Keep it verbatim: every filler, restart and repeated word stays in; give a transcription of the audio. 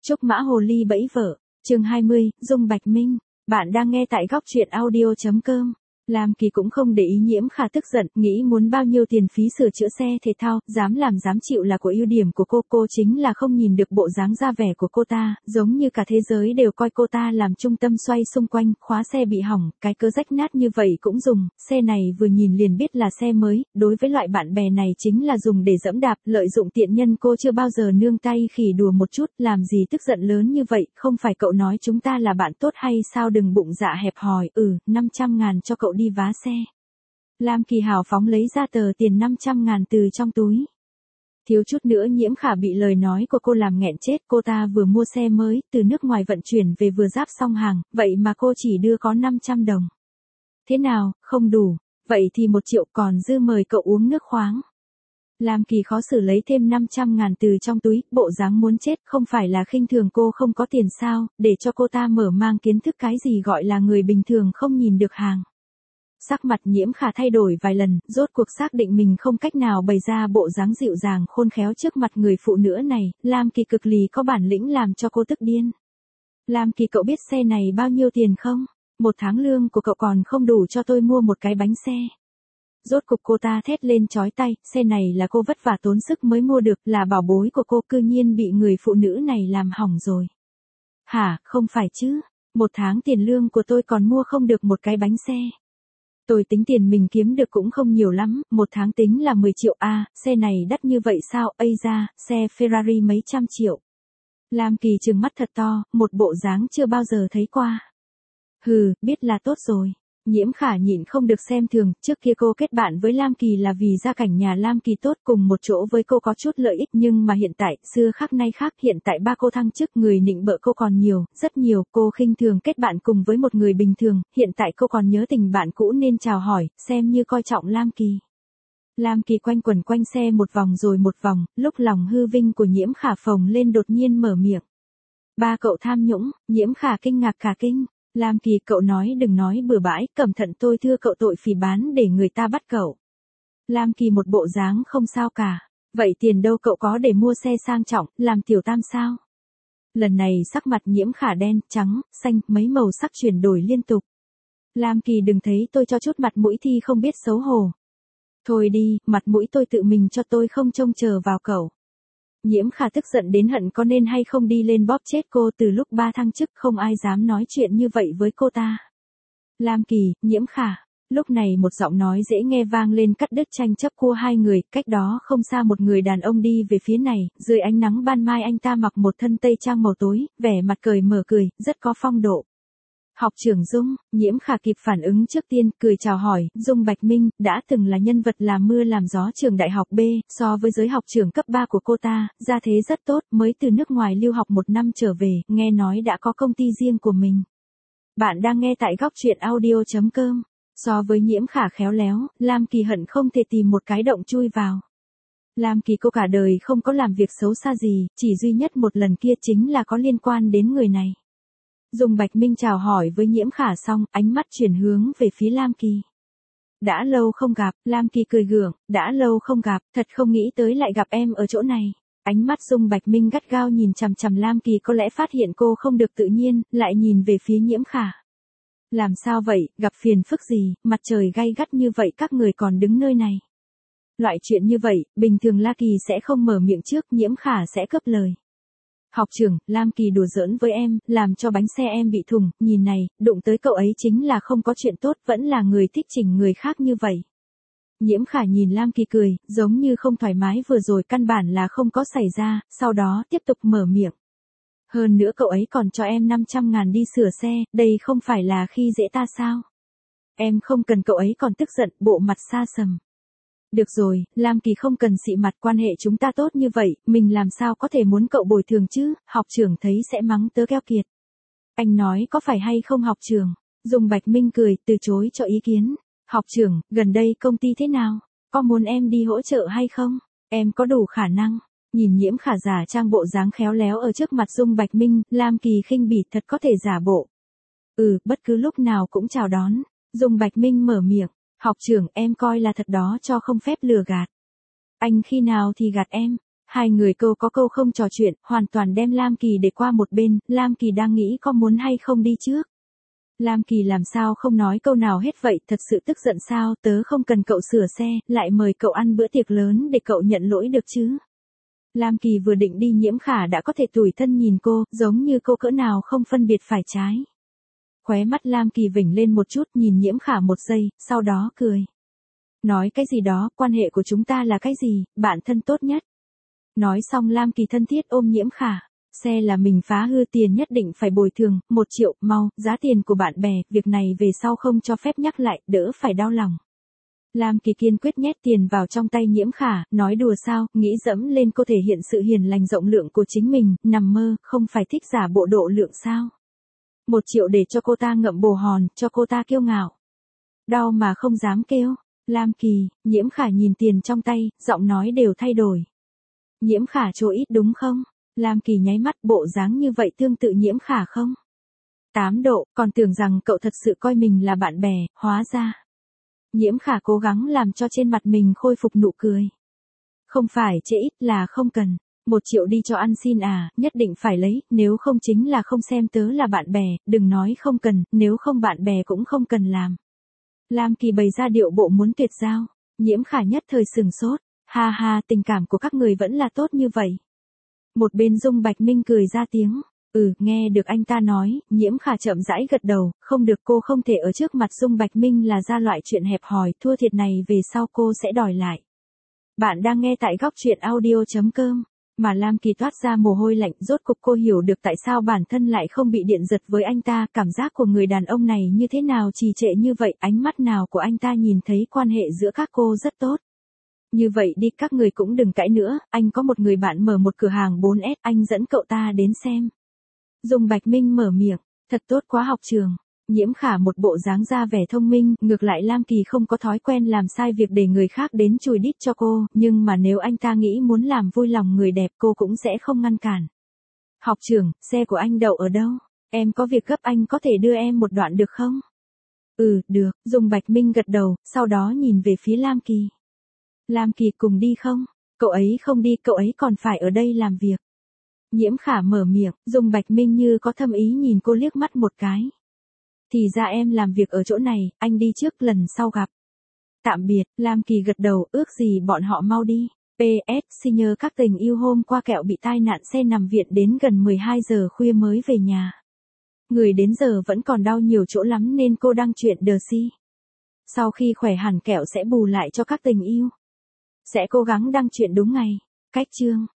Trúc Mã Hồ Ly bẫy vợ, chương hai mươi, Dung Bạch Minh. Bạn đang nghe tại góc truyện audio chấm com. Lam Kỳ cũng không để ý Nhiễm Khả tức giận, nghĩ muốn bao nhiêu tiền phí sửa chữa xe thể thao, dám làm dám chịu là của ưu điểm của cô, cô chính là không nhìn được bộ dáng ra vẻ của cô ta, giống như cả thế giới đều coi cô ta làm trung tâm xoay xung quanh, khóa xe bị hỏng, cái cớ rách nát như vậy cũng dùng, xe này vừa nhìn liền biết là xe mới, đối với loại bạn bè này chính là dùng để dẫm đạp, lợi dụng tiện nhân cô chưa bao giờ nương tay khỉ đùa một chút, làm gì tức giận lớn như vậy, không phải cậu nói chúng ta là bạn tốt hay sao, đừng bụng dạ hẹp hòi, ừ, năm trăm ngàn cho cậu đi vá xe. Lam Kỳ hào phóng lấy ra tờ tiền năm trăm ngàn từ trong túi. Thiếu chút nữa Nhiễm Khả bị lời nói của cô làm nghẹn chết, cô ta vừa mua xe mới, từ nước ngoài vận chuyển về vừa ráp xong hàng, vậy mà cô chỉ đưa có năm trăm đồng. Thế nào, không đủ, vậy thì một triệu còn dư, mời cậu uống nước khoáng. Lam Kỳ khó xử lấy thêm năm trăm ngàn từ trong túi, bộ dáng muốn chết, không phải là khinh thường cô không có tiền sao, để cho cô ta mở mang kiến thức cái gì gọi là người bình thường không nhìn được hàng. Sắc mặt Nhiễm Khả thay đổi vài lần, rốt cuộc xác định mình không cách nào bày ra bộ dáng dịu dàng khôn khéo trước mặt người phụ nữ này, Lam Kỳ cực lì có bản lĩnh làm cho cô tức điên. Lam Kỳ, cậu biết xe này bao nhiêu tiền không? Một tháng lương của cậu còn không đủ cho tôi mua một cái bánh xe. Rốt cục cô ta thét lên chói tai, xe này là cô vất vả tốn sức mới mua được, là bảo bối của cô, cư nhiên bị người phụ nữ này làm hỏng rồi. Hả, không phải chứ, một tháng tiền lương của tôi còn mua không được một cái bánh xe. Tôi tính tiền mình kiếm được cũng không nhiều lắm, một tháng tính là mười triệu a, à, xe này đắt như vậy sao, ây da, xe Ferrari mấy trăm triệu. Lam Kỳ trừng mắt thật to, một bộ dáng chưa bao giờ thấy qua. Hừ, biết là tốt rồi. Nhiễm Khả nhịn không được xem thường, trước kia cô kết bạn với Lam Kỳ là vì gia cảnh nhà Lam Kỳ tốt, cùng một chỗ với cô có chút lợi ích, nhưng mà hiện tại, xưa khác nay khác, hiện tại ba cô thăng chức, người nịnh bợ cô còn nhiều, rất nhiều, cô khinh thường kết bạn cùng với một người bình thường, hiện tại cô còn nhớ tình bạn cũ nên chào hỏi, xem như coi trọng Lam Kỳ. Lam Kỳ quanh quẩn quanh xe một vòng rồi một vòng, lúc lòng hư vinh của Nhiễm Khả phồng lên đột nhiên mở miệng. Ba cậu tham nhũng, Nhiễm Khả kinh ngạc cả kinh. Lam Kỳ, cậu nói đừng nói bừa bãi, cẩn thận tôi thưa cậu tội phỉ bán để người ta bắt cậu. Lam Kỳ một bộ dáng không sao cả. Vậy tiền đâu cậu có để mua xe sang trọng, làm tiểu tam sao? Lần này sắc mặt Nhiễm Khả đen, trắng, xanh, mấy màu sắc chuyển đổi liên tục. Lam Kỳ, đừng thấy tôi cho chút mặt mũi thì không biết xấu hổ. Thôi đi, mặt mũi tôi tự mình cho, tôi không trông chờ vào cậu. Nhiễm Khả tức giận đến hận có nên hay không đi lên bóp chết cô, từ lúc ba thăng chức không ai dám nói chuyện như vậy với cô ta. Lam Kỳ, Nhiễm Khả, lúc này một giọng nói dễ nghe vang lên cắt đứt tranh chấp của hai người, cách đó không xa một người đàn ông đi về phía này, dưới ánh nắng ban mai anh ta mặc một thân tây trang màu tối, vẻ mặt cười mở cười, rất có phong độ. Học trưởng Dung, Nhiễm Khả kịp phản ứng trước tiên, cười chào hỏi, Dung Bạch Minh, đã từng là nhân vật làm mưa làm gió trường đại học B, so với giới học trưởng cấp ba của cô ta, gia thế rất tốt, mới từ nước ngoài lưu học một năm trở về, nghe nói đã có công ty riêng của mình. Bạn đang nghe tại góc truyện audio chấm com. So với Nhiễm Khả khéo léo, Lam Kỳ hận không thể tìm một cái động chui vào. Lam Kỳ cô cả đời không có làm việc xấu xa gì, chỉ duy nhất một lần kia chính là có liên quan đến người này. Dung Bạch Minh chào hỏi với Nhiễm Khả xong, ánh mắt chuyển hướng về phía Lam Kỳ. Đã lâu không gặp, Lam Kỳ cười gượng, đã lâu không gặp, thật không nghĩ tới lại gặp em ở chỗ này. Ánh mắt Dung Bạch Minh gắt gao nhìn chằm chằm Lam Kỳ, có lẽ phát hiện cô không được tự nhiên, lại nhìn về phía Nhiễm Khả. Làm sao vậy, gặp phiền phức gì, mặt trời gay gắt như vậy các người còn đứng nơi này. Loại chuyện như vậy, bình thường La Kỳ sẽ không mở miệng trước, Nhiễm Khả sẽ cướp lời. Học trưởng, Lam Kỳ đùa giỡn với em, làm cho bánh xe em bị thủng, nhìn này, đụng tới cậu ấy chính là không có chuyện tốt, vẫn là người thích chỉnh người khác như vậy. Nhiễm Khả nhìn Lam Kỳ cười, giống như không thoải mái vừa rồi căn bản là không có xảy ra, sau đó tiếp tục mở miệng. Hơn nữa cậu ấy còn cho em năm trăm ngàn đi sửa xe, đây không phải là khi dễ ta sao? Em không cần, cậu ấy còn tức giận, bộ mặt xa sầm. Được rồi, Lam Kỳ không cần xị mặt, quan hệ chúng ta tốt như vậy, mình làm sao có thể muốn cậu bồi thường chứ, học trưởng thấy sẽ mắng tớ keo kiệt. Anh nói có phải hay không học trưởng? Dung Bạch Minh cười, từ chối cho ý kiến. Học trưởng, gần đây công ty thế nào? Có muốn em đi hỗ trợ hay không? Em có đủ khả năng. Nhìn Nhiễm Khả giả trang bộ dáng khéo léo ở trước mặt Dung Bạch Minh, Lam Kỳ khinh bỉ, thật có thể giả bộ. Ừ, bất cứ lúc nào cũng chào đón. Dung Bạch Minh mở miệng. Học trưởng, em coi là thật đó, cho không phép lừa gạt. Anh khi nào thì gạt em? Hai người câu có câu không trò chuyện, hoàn toàn đem Lam Kỳ để qua một bên, Lam Kỳ đang nghĩ có muốn hay không đi trước. Lam Kỳ làm sao không nói câu nào hết vậy, thật sự tức giận sao, tớ không cần cậu sửa xe, lại mời cậu ăn bữa tiệc lớn để cậu nhận lỗi được chứ. Lam Kỳ vừa định đi, Nhiễm Khả đã có thể tủi thân nhìn cô, giống như cô cỡ nào không phân biệt phải trái. Khóe mắt Lam Kỳ vểnh lên một chút, nhìn Nhiễm Khả một giây, sau đó cười. Nói cái gì đó, quan hệ của chúng ta là cái gì, bạn thân tốt nhất. Nói xong Lam Kỳ thân thiết ôm Nhiễm Khả. Xe là mình phá hư, tiền nhất định phải bồi thường, một triệu, mau, giá tiền của bạn bè, việc này về sau không cho phép nhắc lại, đỡ phải đau lòng. Lam Kỳ kiên quyết nhét tiền vào trong tay Nhiễm Khả, nói đùa sao, nghĩ dẫm lên cô thể hiện sự hiền lành rộng lượng của chính mình, nằm mơ, không phải thích giả bộ độ lượng sao. Một triệu để cho cô ta ngậm bồ hòn, cho cô ta kiêu ngạo. Đau mà không dám kêu. Lam Kỳ, Nhiễm Khả nhìn tiền trong tay, giọng nói đều thay đổi. Nhiễm Khả chỗ ít đúng không? Lam Kỳ nháy mắt, bộ dáng như vậy tương tự Nhiễm Khả không? Tám độ, còn tưởng rằng cậu thật sự coi mình là bạn bè, hóa ra. Nhiễm Khả cố gắng làm cho trên mặt mình khôi phục nụ cười. Không phải chê ít là không cần. Một triệu đi cho ăn xin à, nhất định phải lấy, nếu không chính là không xem tớ là bạn bè, đừng nói không cần, nếu không bạn bè cũng không cần làm. Lam Kỳ bày ra điệu bộ muốn tuyệt giao. Nhiễm Khả nhất thời sừng sốt. Ha ha, tình cảm của các người vẫn là tốt như vậy. Một bên Dung Bạch Minh cười ra tiếng. Ừ, nghe được anh ta nói, Nhiễm Khả chậm rãi gật đầu, không được, cô không thể ở trước mặt Dung Bạch Minh là ra loại chuyện hẹp hòi, thua thiệt này về sau cô sẽ đòi lại. Bạn đang nghe tại góc truyện audio chấm com. Mà Lam Kỳ toát ra mồ hôi lạnh, rốt cục cô hiểu được tại sao bản thân lại không bị điện giật với anh ta, cảm giác của người đàn ông này như thế nào trì trệ như vậy, ánh mắt nào của anh ta nhìn thấy quan hệ giữa các cô rất tốt. Như vậy đi, các người cũng đừng cãi nữa, anh có một người bạn mở một cửa hàng bốn S, anh dẫn cậu ta đến xem. Dung Bạch Minh mở miệng, thật tốt quá học trường. Nhiễm Khả một bộ dáng ra vẻ thông minh, ngược lại Lam Kỳ không có thói quen làm sai việc để người khác đến chùi đít cho cô, nhưng mà nếu anh ta nghĩ muốn làm vui lòng người đẹp cô cũng sẽ không ngăn cản. Học trưởng, xe của anh đậu ở đâu? Em có việc gấp, anh có thể đưa em một đoạn được không? Ừ, được, Dung Bạch Minh gật đầu, sau đó nhìn về phía Lam Kỳ. Lam Kỳ cùng đi không? Cậu ấy không đi, cậu ấy còn phải ở đây làm việc. Nhiễm Khả mở miệng, Dung Bạch Minh như có thâm ý nhìn cô liếc mắt một cái. Thì ra em làm việc ở chỗ này, anh đi trước, lần sau gặp. Tạm biệt, Lam Kỳ gật đầu, ước gì bọn họ mau đi. pê ét, xin nhớ các tình yêu hôm qua kẹo bị tai nạn xe nằm viện đến gần mười hai giờ khuya mới về nhà. Người đến giờ vẫn còn đau nhiều chỗ lắm nên cô đăng chuyện đờ si. Sau khi khỏe hẳn kẹo sẽ bù lại cho các tình yêu. Sẽ cố gắng đăng chuyện đúng ngày. Cách chương.